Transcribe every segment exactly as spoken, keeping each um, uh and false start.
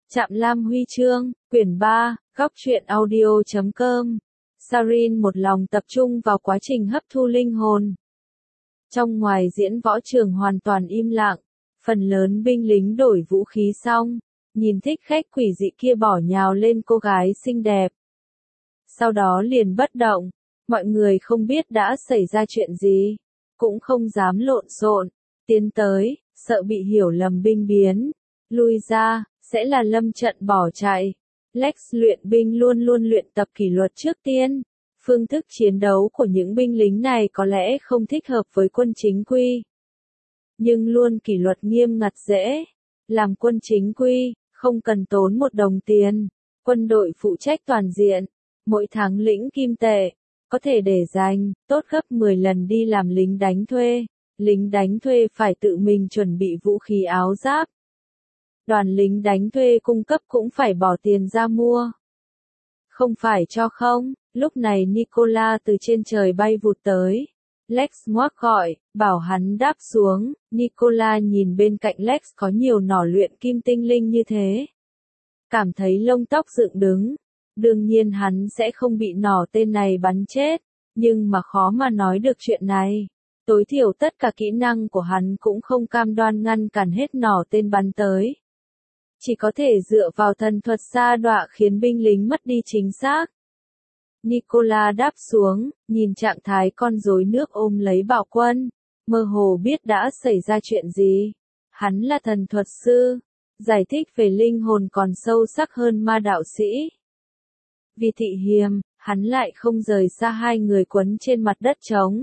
Trạm Lam Huy Chương, quyển ba, góc truyện audio chấm com. Sarin một lòng tập trung vào quá trình hấp thu linh hồn. Trong ngoài diễn võ trường hoàn toàn im lặng, phần lớn binh lính đổi vũ khí xong, nhìn thích khách quỷ dị kia bỏ nhào lên cô gái xinh đẹp. Sau đó liền bất động, mọi người không biết đã xảy ra chuyện gì, cũng không dám lộn xộn, tiến tới, sợ bị hiểu lầm binh biến, lui ra, sẽ là lâm trận bỏ chạy. Lex luyện binh luôn luôn luyện tập kỷ luật trước tiên. Phương thức chiến đấu của những binh lính này có lẽ không thích hợp với quân chính quy. Nhưng luôn kỷ luật nghiêm ngặt dễ. Làm quân chính quy, không cần tốn một đồng tiền. Quân đội phụ trách toàn diện. Mỗi tháng lĩnh kim tệ. Có thể để dành, tốt gấp mười lần đi làm lính đánh thuê. Lính đánh thuê phải tự mình chuẩn bị vũ khí áo giáp. Đoàn lính đánh thuê cung cấp cũng phải bỏ tiền ra mua. Không phải cho không, lúc này Nicola từ trên trời bay vụt tới. Lex ngoác gọi, bảo hắn đáp xuống. Nicola nhìn bên cạnh Lex có nhiều nỏ luyện kim tinh linh như thế. Cảm thấy lông tóc dựng đứng. Đương nhiên hắn sẽ không bị nỏ tên này bắn chết, nhưng mà khó mà nói được chuyện này. Tối thiểu tất cả kỹ năng của hắn cũng không cam đoan ngăn cản hết nỏ tên bắn tới. Chỉ có thể dựa vào thần thuật sa đọa khiến binh lính mất đi chính xác. Nicola đáp xuống, nhìn trạng thái con rối nước ôm lấy Bảo Quân, mơ hồ biết đã xảy ra chuyện gì. Hắn là thần thuật sư, giải thích về linh hồn còn sâu sắc hơn ma đạo sĩ. Vì thị hiềm, hắn lại không rời xa hai người quấn trên mặt đất trống.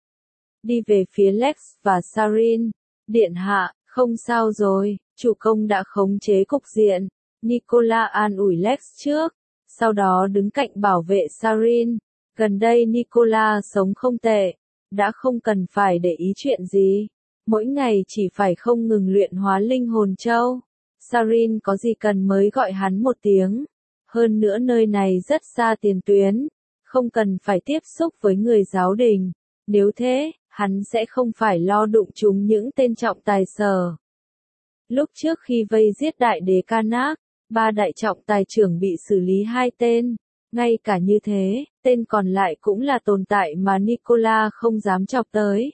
Đi về phía Lex và Sarin, điện hạ, không sao rồi, chủ công đã khống chế cục diện. Nicola an ủi Lex trước, sau đó đứng cạnh bảo vệ Sarin. Gần đây Nicola sống không tệ, đã không cần phải để ý chuyện gì. Mỗi ngày chỉ phải không ngừng luyện hóa linh hồn châu. Sarin có gì cần mới gọi hắn một tiếng. Hơn nữa nơi này rất xa tiền tuyến, không cần phải tiếp xúc với người giáo đình. Nếu thế, hắn sẽ không phải lo đụng chúng những tên trọng tài sở. Lúc trước khi vây giết đại đế Karnak, ba đại trọng tài trưởng bị xử lý hai tên. Ngay cả như thế, tên còn lại cũng là tồn tại mà Nicola không dám chọc tới.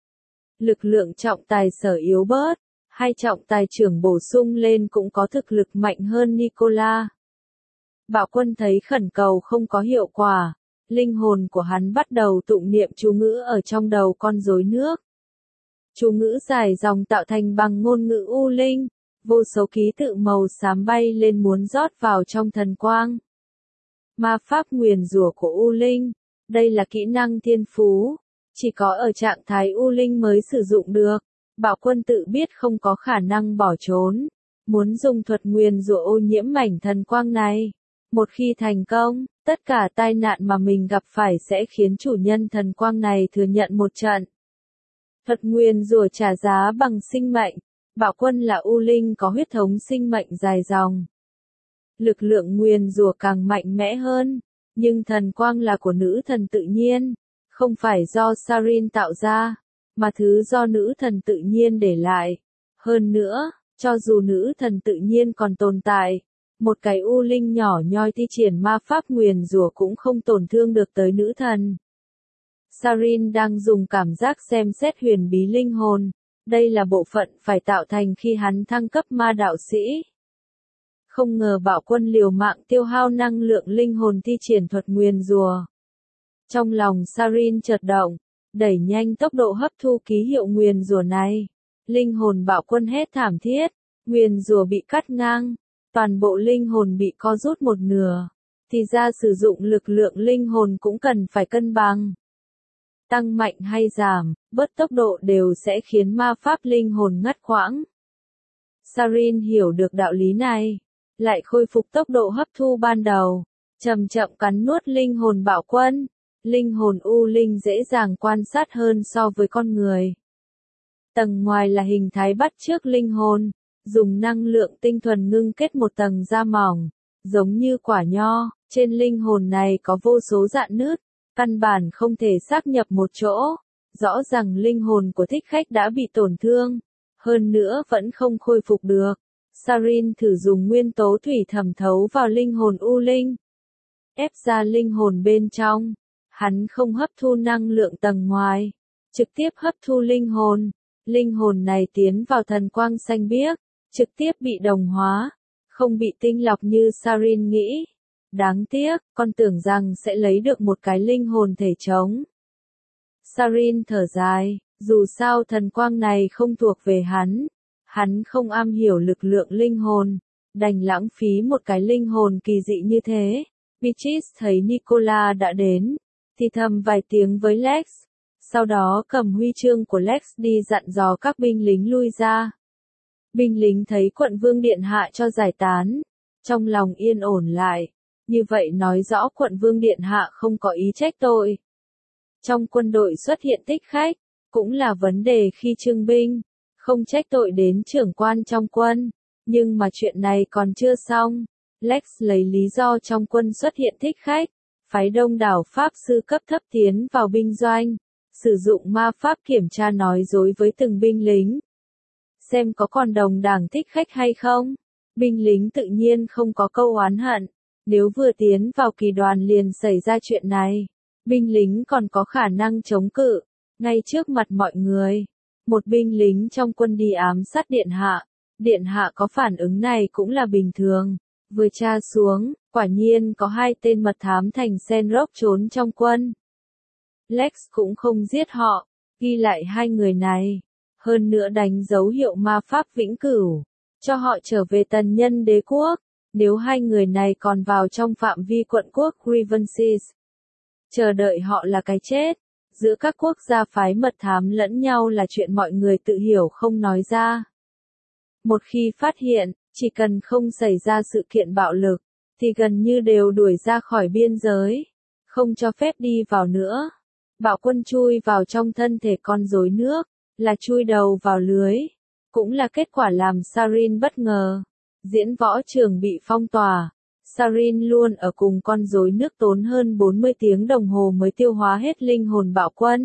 Lực lượng trọng tài sở yếu bớt, hai trọng tài trưởng bổ sung lên cũng có thực lực mạnh hơn Nicola. Bảo Quân thấy khẩn cầu không có hiệu quả, linh hồn của hắn bắt đầu tụng niệm chú ngữ ở trong đầu con rối nước. Chú ngữ dài dòng tạo thành bằng ngôn ngữ U Linh, vô số ký tự màu xám bay lên muốn rót vào trong thần quang. Ma pháp nguyền rủa của U Linh, đây là kỹ năng thiên phú, chỉ có ở trạng thái U Linh mới sử dụng được. Bảo Quân tự biết không có khả năng bỏ trốn, muốn dùng thuật nguyền rủa ô nhiễm mảnh thần quang này. Một khi thành công, tất cả tai nạn mà mình gặp phải sẽ khiến chủ nhân thần quang này thừa nhận một trận. Thuật nguyền rủa trả giá bằng sinh mệnh. Bảo Quân là U Linh có huyết thống sinh mệnh dài dòng. Lực lượng nguyền rủa càng mạnh mẽ hơn, nhưng thần quang là của nữ thần tự nhiên, không phải do Sarin tạo ra, mà thứ do nữ thần tự nhiên để lại. Hơn nữa, cho dù nữ thần tự nhiên còn tồn tại, một cái U Linh nhỏ nhoi thi triển ma pháp nguyền rủa cũng không tổn thương được tới nữ thần. Sarin đang dùng cảm giác xem xét huyền bí linh hồn. Đây là bộ phận phải tạo thành khi hắn thăng cấp ma đạo sĩ. Không ngờ Bảo Quân liều mạng tiêu hao năng lượng linh hồn thi triển thuật nguyền rủa. Trong lòng Sarin chợt động, đẩy nhanh tốc độ hấp thu ký hiệu nguyền rủa này. Linh hồn Bảo Quân hét thảm thiết, nguyền rủa bị cắt ngang, toàn bộ linh hồn bị co rút một nửa. Thì ra sử dụng lực lượng linh hồn cũng cần phải cân bằng. Tăng mạnh hay giảm, bớt tốc độ đều sẽ khiến ma pháp linh hồn ngắt quãng. Sarin hiểu được đạo lý này, lại khôi phục tốc độ hấp thu ban đầu, chậm chậm cắn nuốt linh hồn Bảo Quân. Linh hồn U Linh dễ dàng quan sát hơn so với con người. Tầng ngoài là hình thái bắt chước linh hồn, dùng năng lượng tinh thuần ngưng kết một tầng da mỏng, giống như quả nho. Trên linh hồn này có vô số rạn nứt, căn bản không thể xác nhập một chỗ. Rõ ràng linh hồn của thích khách đã bị tổn thương, hơn nữa vẫn không khôi phục được. Sarin thử dùng nguyên tố thủy thẩm thấu vào linh hồn U Linh, ép ra linh hồn bên trong. Hắn không hấp thu năng lượng tầng ngoài, trực tiếp hấp thu linh hồn. Linh hồn này tiến vào thần quang xanh biếc, trực tiếp bị đồng hóa, không bị tinh lọc như Sarin nghĩ. Đáng tiếc, con tưởng rằng sẽ lấy được một cái linh hồn thể trống. Sarin thở dài, dù sao thần quang này không thuộc về hắn. Hắn không am hiểu lực lượng linh hồn, đành lãng phí một cái linh hồn kỳ dị như thế. Beatrice thấy Nicola đã đến, thì thầm vài tiếng với Lex, sau đó cầm huy chương của Lex đi dặn dò các binh lính lui ra. Binh lính thấy quận vương điện hạ cho giải tán, trong lòng yên ổn lại, như vậy nói rõ quận vương điện hạ không có ý trách tội. Trong quân đội xuất hiện thích khách, cũng là vấn đề khi trưng binh, không trách tội đến trưởng quan trong quân, nhưng mà chuyện này còn chưa xong. Lex lấy lý do trong quân xuất hiện thích khách, phái đông đảo pháp sư cấp thấp tiến vào binh doanh, sử dụng ma pháp kiểm tra nói dối với từng binh lính. Xem có còn đồng đảng thích khách hay không? Binh lính tự nhiên không có câu oán hận, nếu vừa tiến vào kỳ đoàn liền xảy ra chuyện này, binh lính còn có khả năng chống cự, ngay trước mặt mọi người. Một binh lính trong quân đi ám sát điện hạ, điện hạ có phản ứng này cũng là bình thường. Vừa tra xuống, quả nhiên có hai tên mật thám thành Senrock trốn trong quân. Lex cũng không giết họ, ghi lại hai người này, hơn nữa đánh dấu hiệu ma pháp vĩnh cửu, cho họ trở về tần nhân đế quốc, nếu hai người này còn vào trong phạm vi quận quốc Grievances. Chờ đợi họ là cái chết, giữa các quốc gia phái mật thám lẫn nhau là chuyện mọi người tự hiểu không nói ra. Một khi phát hiện, chỉ cần không xảy ra sự kiện bạo lực, thì gần như đều đuổi ra khỏi biên giới, không cho phép đi vào nữa. Bạo quân chui vào trong thân thể con rối nước, là chui đầu vào lưới, cũng là kết quả làm Sarin bất ngờ. Diễn võ trường bị phong tỏa, Sarin luôn ở cùng con rối nước tốn hơn bốn mươi tiếng đồng hồ mới tiêu hóa hết linh hồn bạo quân.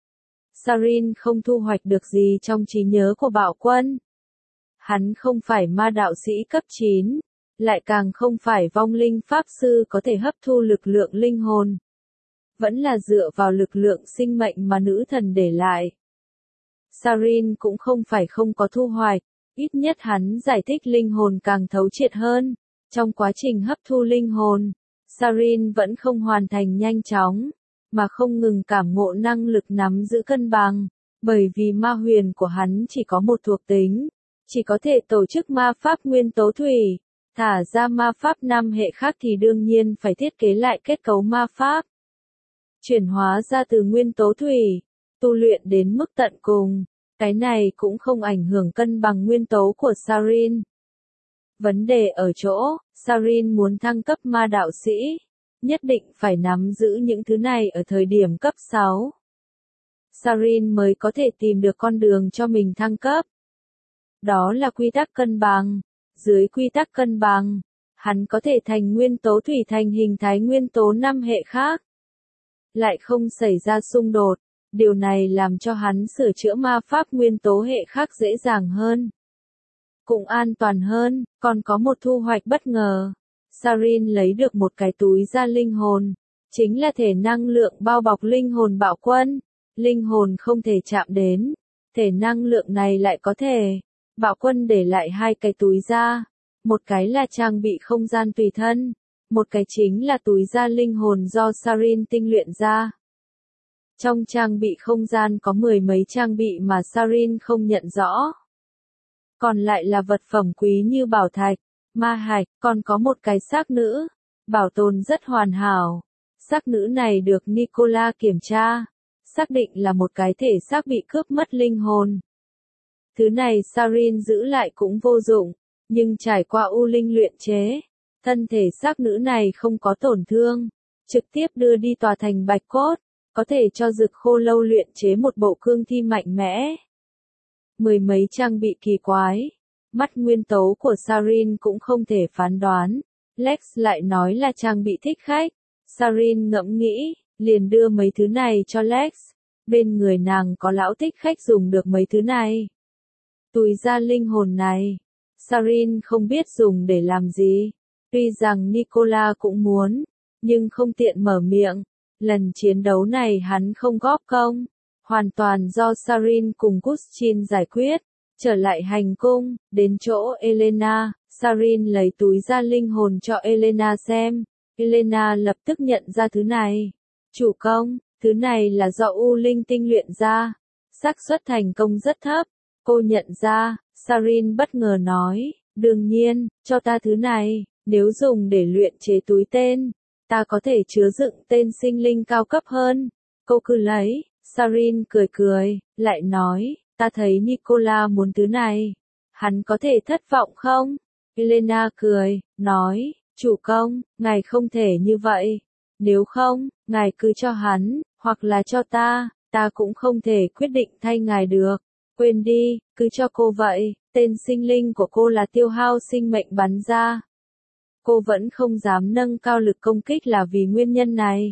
Sarin không thu hoạch được gì trong trí nhớ của bạo quân. Hắn không phải ma đạo sĩ cấp chín, lại càng không phải vong linh pháp sư có thể hấp thu lực lượng linh hồn. Vẫn là dựa vào lực lượng sinh mệnh mà nữ thần để lại. Sarin cũng không phải không có thu hoạch, ít nhất hắn giải thích linh hồn càng thấu triệt hơn. Trong quá trình hấp thu linh hồn, Sarin vẫn không hoàn thành nhanh chóng, mà không ngừng cảm ngộ năng lực nắm giữ cân bằng, bởi vì ma huyền của hắn chỉ có một thuộc tính. Chỉ có thể tổ chức ma pháp nguyên tố thủy, thả ra ma pháp năm hệ khác thì đương nhiên phải thiết kế lại kết cấu ma pháp. Chuyển hóa ra từ nguyên tố thủy, tu luyện đến mức tận cùng, cái này cũng không ảnh hưởng cân bằng nguyên tố của Sarin. Vấn đề ở chỗ, Sarin muốn thăng cấp ma đạo sĩ, nhất định phải nắm giữ những thứ này ở thời điểm cấp sáu. Sarin mới có thể tìm được con đường cho mình thăng cấp. Đó là quy tắc cân bằng. Dưới quy tắc cân bằng, hắn có thể thành nguyên tố thủy thành hình thái nguyên tố năm hệ khác. Lại không xảy ra xung đột, điều này làm cho hắn sửa chữa ma pháp nguyên tố hệ khác dễ dàng hơn. Cũng an toàn hơn, còn có một thu hoạch bất ngờ. Sarin lấy được một cái túi da linh hồn, chính là thể năng lượng bao bọc linh hồn bạo quân. Linh hồn không thể chạm đến, thể năng lượng này lại có thể. Bạo quân để lại hai cái túi da, một cái là trang bị không gian tùy thân, một cái chính là túi da linh hồn do Sarin tinh luyện ra. Trong trang bị không gian có mười mấy trang bị mà Sarin không nhận rõ. Còn lại là vật phẩm quý như bảo thạch, ma hạch, còn có một cái xác nữ, bảo tồn rất hoàn hảo. Xác nữ này được Nicola kiểm tra, xác định là một cái thể xác bị cướp mất linh hồn. Thứ này Sarin giữ lại cũng vô dụng, nhưng trải qua U Linh luyện chế, thân thể xác nữ này không có tổn thương, trực tiếp đưa đi tòa thành Bạch Cốt, có thể cho Dực Khô Lâu luyện chế một bộ cương thi mạnh mẽ. Mười mấy trang bị kỳ quái, mắt nguyên tố của Sarin cũng không thể phán đoán. Lex lại nói là trang bị thích khách, Sarin ngẫm nghĩ, liền đưa mấy thứ này cho Lex, bên người nàng có lão thích khách dùng được mấy thứ này. Túi da linh hồn này, Sarin không biết dùng để làm gì. Tuy rằng Nicola cũng muốn, nhưng không tiện mở miệng. Lần chiến đấu này hắn không góp công, hoàn toàn do Sarin cùng Gustin giải quyết. Trở lại hành cung, đến chỗ Elena, Sarin lấy túi ra linh hồn cho Elena xem. Elena lập tức nhận ra thứ này. Chủ công, thứ này là do U Linh tinh luyện ra. Xác suất thành công rất thấp. Cô nhận ra, Sarin bất ngờ nói, đương nhiên, cho ta thứ này, nếu dùng để luyện chế túi tên, ta có thể chứa đựng tên sinh linh cao cấp hơn. Cô cứ lấy, Sarin cười cười, lại nói, ta thấy Nicola muốn thứ này. Hắn có thể thất vọng không? Elena cười, nói, chủ công, ngài không thể như vậy. Nếu không, ngài cứ cho hắn, hoặc là cho ta, ta cũng không thể quyết định thay ngài được. Quên đi, cứ cho cô vậy, tên sinh linh của cô là tiêu hao sinh mệnh bắn ra. Cô vẫn không dám nâng cao lực công kích là vì nguyên nhân này.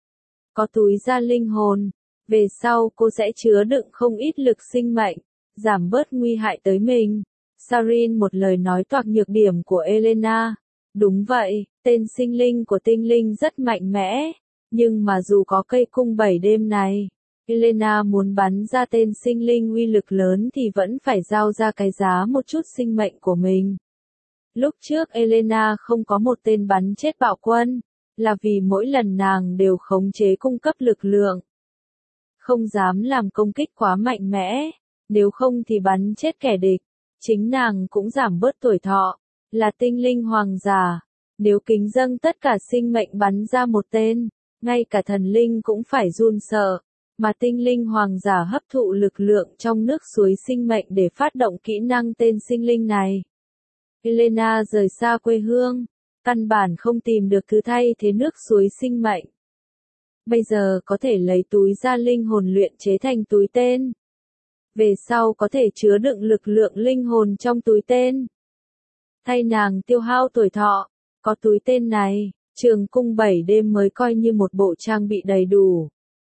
Có túi ra linh hồn, về sau cô sẽ chứa đựng không ít lực sinh mệnh, giảm bớt nguy hại tới mình. Sarin một lời nói toạc nhược điểm của Elena. Đúng vậy, tên sinh linh của tinh linh rất mạnh mẽ, nhưng mà dù có cây cung bảy đêm này, Elena muốn bắn ra tên sinh linh uy lực lớn thì vẫn phải giao ra cái giá một chút sinh mệnh của mình. Lúc trước Elena không có một tên bắn chết bạo quân, là vì mỗi lần nàng đều khống chế cung cấp lực lượng. Không dám làm công kích quá mạnh mẽ, nếu không thì bắn chết kẻ địch. Chính nàng cũng giảm bớt tuổi thọ, là tinh linh hoàng giả. Nếu kính dâng tất cả sinh mệnh bắn ra một tên, ngay cả thần linh cũng phải run sợ. Mà tinh linh hoàng giả hấp thụ lực lượng trong nước suối sinh mệnh để phát động kỹ năng tên sinh linh này. Elena rời xa quê hương, căn bản không tìm được thứ thay thế nước suối sinh mệnh. Bây giờ có thể lấy túi ra linh hồn luyện chế thành túi tên. Về sau có thể chứa đựng lực lượng linh hồn trong túi tên. Thay nàng tiêu hao tuổi thọ, có túi tên này, trường cung bảy đêm mới coi như một bộ trang bị đầy đủ.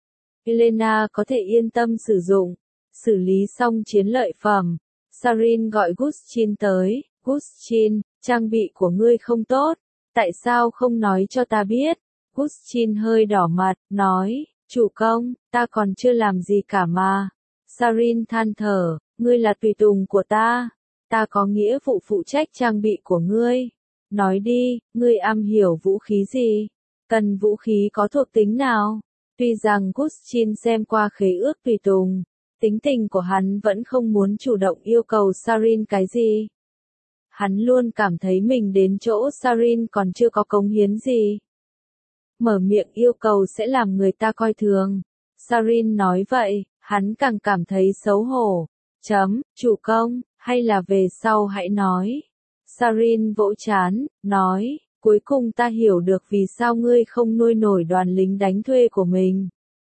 Elena có thể yên tâm sử dụng. Xử lý xong chiến lợi phẩm, Sarin gọi Gustin tới. Gustin, trang bị của ngươi không tốt, tại sao không nói cho ta biết? Gustin hơi đỏ mặt, nói, chủ công, ta còn chưa làm gì cả mà. Sarin than thở, ngươi là tùy tùng của ta, ta có nghĩa vụ phụ trách trang bị của ngươi. Nói đi, ngươi am hiểu vũ khí gì? Cần vũ khí có thuộc tính nào? Tuy rằng Gustin xem qua khế ước tùy tùng, tính tình của hắn vẫn không muốn chủ động yêu cầu Sarin cái gì. Hắn luôn cảm thấy mình đến chỗ Sarin còn chưa có cống hiến gì. Mở miệng yêu cầu sẽ làm người ta coi thường. Sarin nói vậy, hắn càng cảm thấy xấu hổ. Chấm, chủ công, hay là về sau hãy nói. Sarin vỗ chán, nói, cuối cùng ta hiểu được vì sao ngươi không nuôi nổi đoàn lính đánh thuê của mình.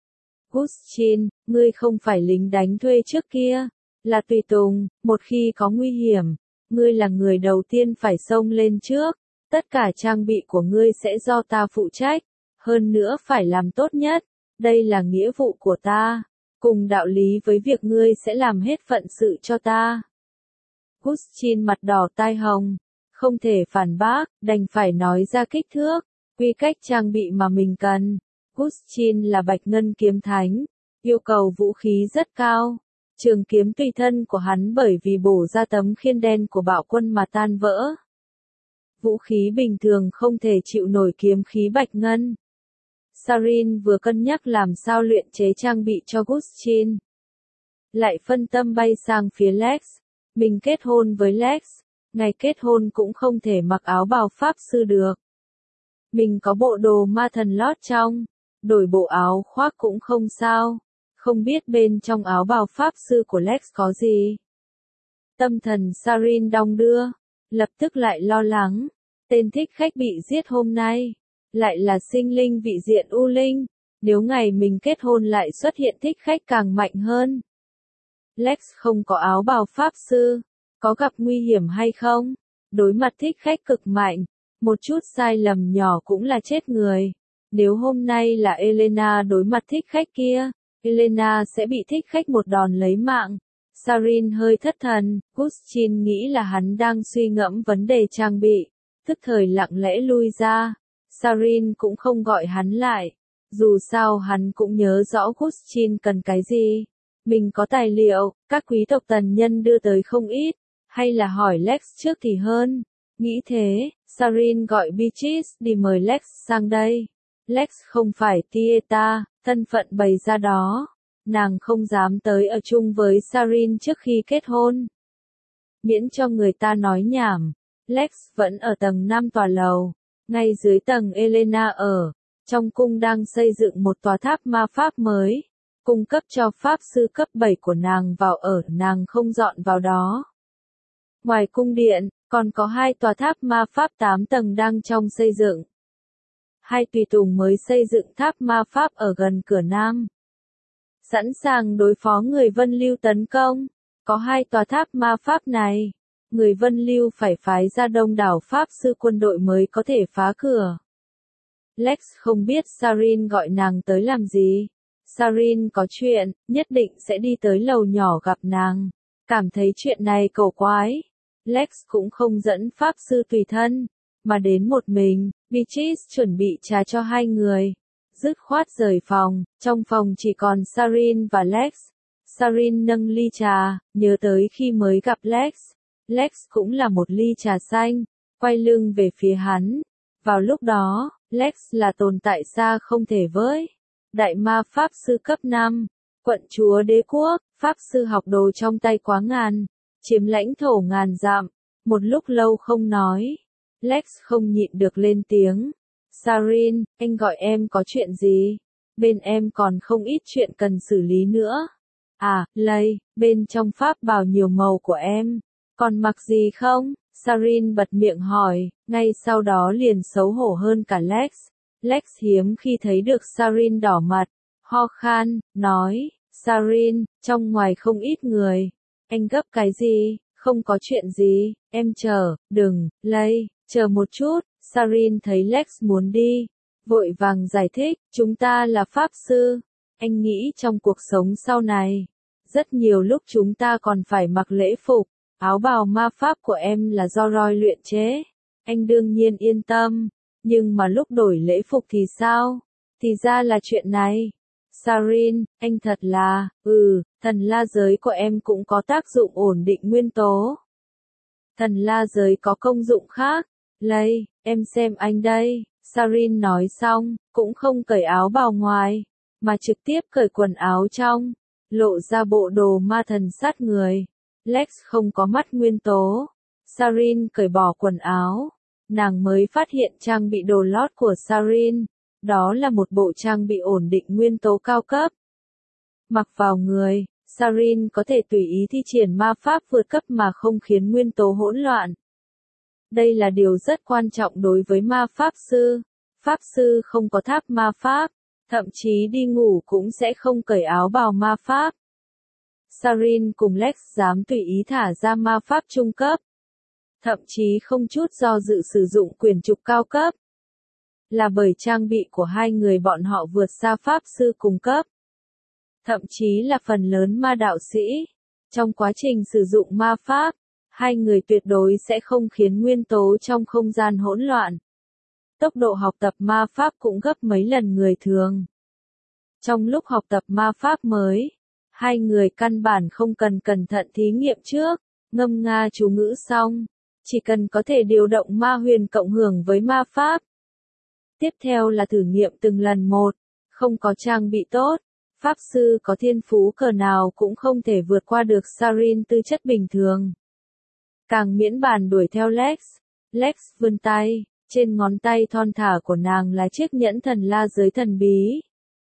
Gustin, ngươi không phải lính đánh thuê trước kia, là tùy tùng, một khi có nguy hiểm, ngươi là người đầu tiên phải xông lên trước, tất cả trang bị của ngươi sẽ do ta phụ trách, hơn nữa phải làm tốt nhất, đây là nghĩa vụ của ta, cùng đạo lý với việc ngươi sẽ làm hết phận sự cho ta. Gustin mặt đỏ tai hồng, không thể phản bác, đành phải nói ra kích thước, quy cách trang bị mà mình cần. Gustin là bạch ngân kiếm thánh, yêu cầu vũ khí rất cao. Trường kiếm tùy thân của hắn bởi vì bổ ra tấm khiên đen của bạo quân mà tan vỡ. Vũ khí bình thường không thể chịu nổi kiếm khí bạch ngân. Sarin vừa cân nhắc làm sao luyện chế trang bị cho Gustin. Lại phân tâm bay sang phía Lex. Mình kết hôn với Lex, ngày kết hôn cũng không thể mặc áo bào pháp sư được. Mình có bộ đồ ma thần lót trong, đổi bộ áo khoác cũng không sao. Không biết bên trong áo bào pháp sư của Lex có gì. Tâm thần Sarin đong đưa, lập tức lại lo lắng. Tên thích khách bị giết hôm nay, lại là sinh linh vị diện U Linh. Nếu ngày mình kết hôn lại xuất hiện thích khách càng mạnh hơn. Lex không có áo bào pháp sư, có gặp nguy hiểm hay không? Đối mặt thích khách cực mạnh, một chút sai lầm nhỏ cũng là chết người. Nếu hôm nay là Elena đối mặt thích khách kia, Elena sẽ bị thích khách một đòn lấy mạng. Sarin hơi thất thần, Gustin nghĩ là hắn đang suy ngẫm vấn đề trang bị, tức thời lặng lẽ lui ra. Sarin cũng không gọi hắn lại, dù sao hắn cũng nhớ rõ Gustin cần cái gì. Mình có tài liệu, các quý tộc tần nhân đưa tới không ít, hay là hỏi Lex trước thì hơn. Nghĩ thế, Sarin gọi Beatrice đi mời Lex sang đây. Lex không phải Tieta, thân phận bày ra đó. Nàng không dám tới ở chung với Sarin trước khi kết hôn. Miễn cho người ta nói nhảm, Lex vẫn ở tầng năm tòa lầu, ngay dưới tầng Elena ở. Trong cung đang xây dựng một tòa tháp ma pháp mới, cung cấp cho pháp sư cấp bảy của nàng vào ở, nàng không dọn vào đó. Ngoài cung điện, còn có hai tòa tháp ma pháp tám tầng đang trong xây dựng. Hai tùy tùng mới xây dựng tháp ma pháp ở gần cửa nam, sẵn sàng đối phó người Vân Lưu tấn công. Có hai tòa tháp ma pháp này, người Vân Lưu phải phái ra đông đảo pháp sư quân đội mới có thể phá cửa. Lex không biết Sarin gọi nàng tới làm gì. Sarin có chuyện, nhất định sẽ đi tới lầu nhỏ gặp nàng. Cảm thấy chuyện này cổ quái, Lex cũng không dẫn pháp sư tùy thân, mà đến một mình. Beatrice chuẩn bị trà cho hai người, dứt khoát rời phòng. Trong phòng chỉ còn Sarin và Lex. Sarin nâng ly trà, nhớ tới khi mới gặp Lex. Lex cũng là một ly trà xanh, quay lưng về phía hắn. Vào lúc đó, Lex là tồn tại xa không thể với. Đại ma pháp sư cấp năm, quận chúa đế quốc, pháp sư học đồ trong tay quá ngàn, chiếm lãnh thổ ngàn dặm. Một lúc lâu không nói, Lex không nhịn được lên tiếng. Sarin, anh gọi em có chuyện gì? Bên em còn không ít chuyện cần xử lý nữa. À, Lay, bên trong pháp bào nhiều màu của em, còn mặc gì không? Sarin bật miệng hỏi, ngay sau đó liền xấu hổ hơn cả Lex. Lex hiếm khi thấy được Sarin đỏ mặt, ho khan, nói, Sarin, trong ngoài không ít người. Anh gấp cái gì? Không có chuyện gì, em chờ, đừng, Lay, chờ một chút. Sarin thấy Lex muốn đi, vội vàng giải thích, chúng ta là pháp sư. Anh nghĩ trong cuộc sống sau này, rất nhiều lúc chúng ta còn phải mặc lễ phục. Áo bào ma pháp của em là do Roy luyện chế. Anh đương nhiên yên tâm. Nhưng mà lúc đổi lễ phục thì sao? Thì ra là chuyện này. Sarin, anh thật là, ừ, thần la giới của em cũng có tác dụng ổn định nguyên tố. Thần la giới có công dụng khác. Lay, em xem anh đây. Sarin nói xong, cũng không cởi áo bào ngoài, mà trực tiếp cởi quần áo trong, lộ ra bộ đồ ma thần sát người. Lex không có mắt nguyên tố. Sarin cởi bỏ quần áo, nàng mới phát hiện trang bị đồ lót của Sarin. Đó là một bộ trang bị ổn định nguyên tố cao cấp. Mặc vào người, Sarin có thể tùy ý thi triển ma pháp vượt cấp mà không khiến nguyên tố hỗn loạn. Đây là điều rất quan trọng đối với ma pháp sư. Pháp sư không có tháp ma pháp, thậm chí đi ngủ cũng sẽ không cởi áo bào ma pháp. Sarin cùng Lex dám tùy ý thả ra ma pháp trung cấp, thậm chí không chút do dự sử dụng quyền trục cao cấp. Là bởi trang bị của hai người bọn họ vượt xa pháp sư cùng cấp, thậm chí là phần lớn ma đạo sĩ. Trong quá trình sử dụng ma pháp, hai người tuyệt đối sẽ không khiến nguyên tố trong không gian hỗn loạn. Tốc độ học tập ma pháp cũng gấp mấy lần người thường. Trong lúc học tập ma pháp mới, hai người căn bản không cần cẩn thận thí nghiệm trước, ngâm nga chú ngữ xong, chỉ cần có thể điều động ma huyền cộng hưởng với ma pháp. Tiếp theo là thử nghiệm từng lần một, không có trang bị tốt, pháp sư có thiên phú cỡ nào cũng không thể vượt qua được Sarin tư chất bình thường. Càng miễn bàn đuổi theo Lex. Lex vươn tay, trên ngón tay thon thả của nàng là chiếc nhẫn thần la giới thần bí.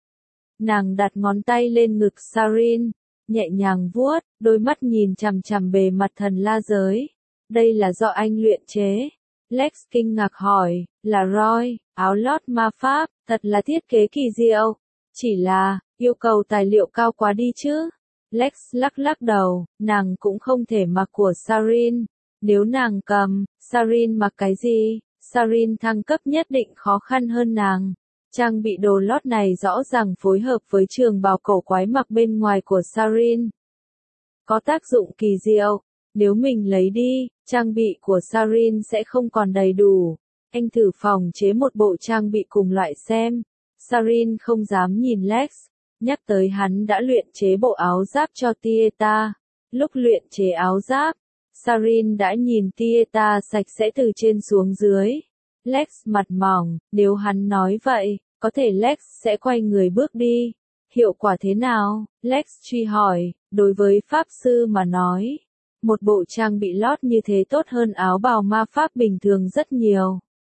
Nàng đặt ngón tay lên ngực Sarin, nhẹ nhàng vuốt, đôi mắt nhìn chằm chằm bề mặt thần la giới. Đây là do anh luyện chế. Lex kinh ngạc hỏi, là Roy, áo lót ma pháp, thật là thiết kế kỳ diệu. Chỉ là, yêu cầu tài liệu cao quá đi chứ. Lex lắc lắc đầu, nàng cũng không thể mặc của Sarin. Nếu nàng cầm, Sarin mặc cái gì? Sarin thăng cấp nhất định khó khăn hơn nàng. Trang bị đồ lót này rõ ràng phối hợp với trường bào cổ quái mặc bên ngoài của Sarin. có tác dụng kỳ diệu. Nếu mình lấy đi, trang bị của Sarin sẽ không còn đầy đủ. Anh thử phòng chế một bộ trang bị cùng loại xem. Sarin không dám nhìn Lex, nhắc tới hắn đã luyện chế bộ áo giáp cho Tieta. Lúc luyện chế áo giáp, Sarin đã nhìn Tieta sạch sẽ từ trên xuống dưới. Lex mặt mỏng, nếu hắn nói vậy, có thể Lex sẽ quay người bước đi. Hiệu quả thế nào? Lex truy hỏi, đối với pháp sư mà nói. Một bộ trang bị lót như thế tốt hơn áo bào ma pháp bình thường rất nhiều.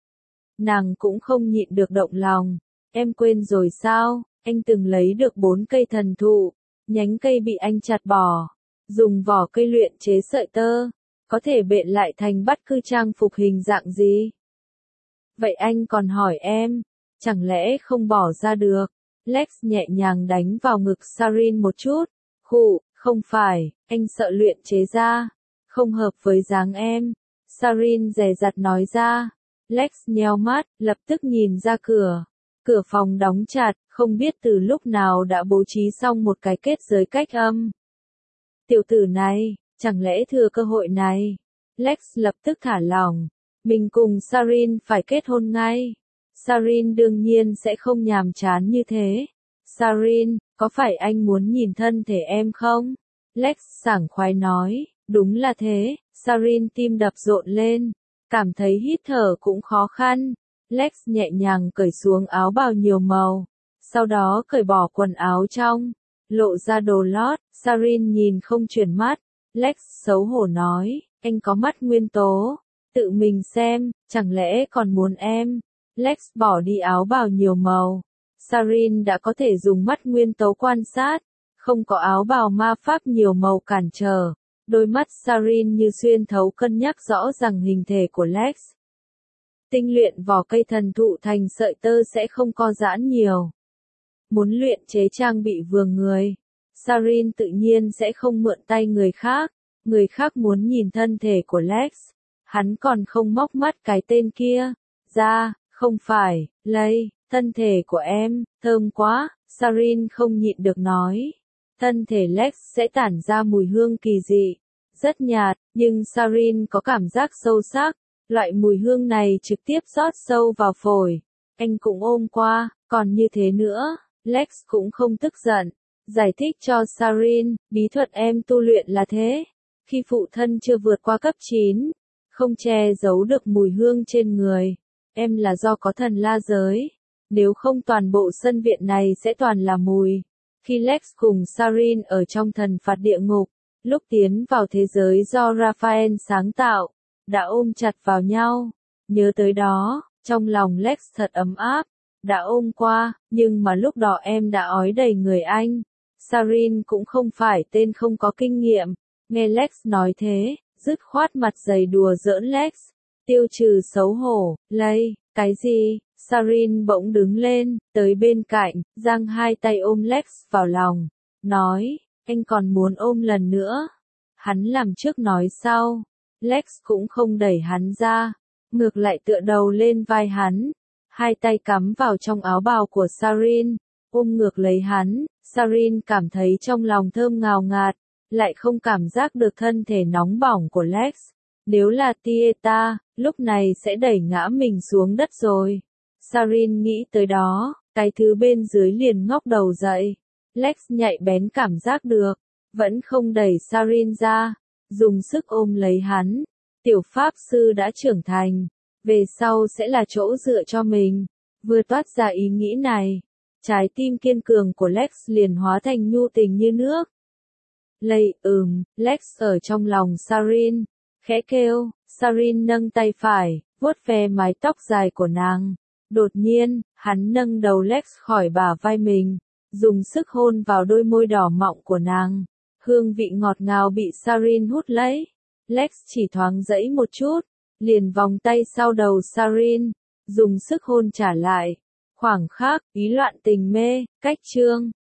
Nàng cũng không nhịn được động lòng. Em quên rồi sao, anh từng lấy được bốn cây thần thụ. Nhánh cây bị anh chặt bỏ. Dùng vỏ cây luyện chế sợi tơ. Có thể bện lại thành bất cứ trang phục hình dạng gì. Vậy anh còn hỏi em, chẳng lẽ không bỏ ra được? Lex nhẹ nhàng đánh vào ngực Sarin một chút. Khụ, không phải, anh sợ luyện chế ra. Không hợp với dáng em. Sarin dè dặt nói ra. Lex nheo mắt, lập tức nhìn ra cửa. Cửa phòng đóng chặt, không biết từ lúc nào đã bố trí xong một cái kết giới cách âm. Tiểu tử này, chẳng lẽ thừa cơ hội này? Lex lập tức thả lỏng. Mình cùng Sarin phải kết hôn ngay. Sarin đương nhiên sẽ không nhàm chán như thế. Sarin, có phải anh muốn nhìn thân thể em không? Lex sảng khoái nói, đúng là thế. Sarin tim đập rộn lên, cảm thấy hít thở cũng khó khăn. Lex nhẹ nhàng cởi xuống áo bào nhiều màu, sau đó cởi bỏ quần áo trong, lộ ra đồ lót. Sarin nhìn không chuyển mắt. Lex xấu hổ nói, anh có mắt nguyên tố. Tự mình xem, chẳng lẽ còn muốn em? Lex bỏ đi áo bào nhiều màu. Sarin đã có thể dùng mắt nguyên tố quan sát, không có áo bào ma pháp nhiều màu cản trở. Đôi mắt Sarin như xuyên thấu cân nhắc rõ ràng hình thể của Lex. Tinh luyện vỏ cây thần thụ thành sợi tơ sẽ không co giãn nhiều. Muốn luyện chế trang bị vừa người, Sarin tự nhiên sẽ không mượn tay người khác. Người khác muốn nhìn thân thể của Lex, hắn còn không móc mắt cái tên kia ra. Không phải, lấy, thân thể của em, thơm quá. Sarin không nhịn được nói. Thân thể Lex sẽ tản ra mùi hương kỳ dị, rất nhạt, nhưng Sarin có cảm giác sâu sắc. Loại mùi hương này trực tiếp rót sâu vào phổi. Anh cũng ôm qua, còn như thế nữa. Lex cũng không tức giận, giải thích cho Sarin, bí thuật em tu luyện là thế. Khi phụ thân chưa vượt qua cấp chín, không che giấu được mùi hương trên người. Em là do có thần la giới. Nếu không toàn bộ sân viện này sẽ toàn là mùi. Khi Lex cùng Sarin ở trong thần phạt địa ngục, lúc tiến vào thế giới do Raphael sáng tạo, đã ôm chặt vào nhau. Nhớ tới đó, trong lòng Lex thật ấm áp. Đã ôm qua, nhưng mà lúc đó em đã ói đầy người anh. Sarin cũng không phải tên không có kinh nghiệm. Nghe Lex nói thế, dứt khoát mặt dày đùa giỡn Lex. Tiêu trừ xấu hổ, lây, cái gì? Sarin bỗng đứng lên, tới bên cạnh, giang hai tay ôm Lex vào lòng. Nói, anh còn muốn ôm lần nữa. Hắn làm trước nói sau. Lex cũng không đẩy hắn ra, ngược lại tựa đầu lên vai hắn. Hai tay cắm vào trong áo bào của Sarin, ôm ngược lấy hắn. Sarin cảm thấy trong lòng thơm ngào ngạt, lại không cảm giác được thân thể nóng bỏng của Lex. Nếu là Tieta, lúc này sẽ đẩy ngã mình xuống đất rồi. Sarin nghĩ tới đó, cái thứ bên dưới liền ngóc đầu dậy. Lex nhạy bén cảm giác được, vẫn không đẩy Sarin ra, dùng sức ôm lấy hắn. Tiểu pháp sư đã trưởng thành, về sau sẽ là chỗ dựa cho mình. Vừa toát ra ý nghĩ này, trái tim kiên cường của Lex liền hóa thành nhu tình như nước. Lây, ừm, Lex ở trong lòng Sarin, khẽ kêu. Sarin nâng tay phải, vuốt ve mái tóc dài của nàng. Đột nhiên, hắn nâng đầu Lex khỏi bả vai mình, dùng sức hôn vào đôi môi đỏ mọng của nàng. Hương vị ngọt ngào bị Sarin hút lấy. Lex chỉ thoáng dẫy một chút, liền vòng tay sau đầu Sarin, dùng sức hôn trả lại. Khoảng khắc, ý loạn tình mê, cách chương.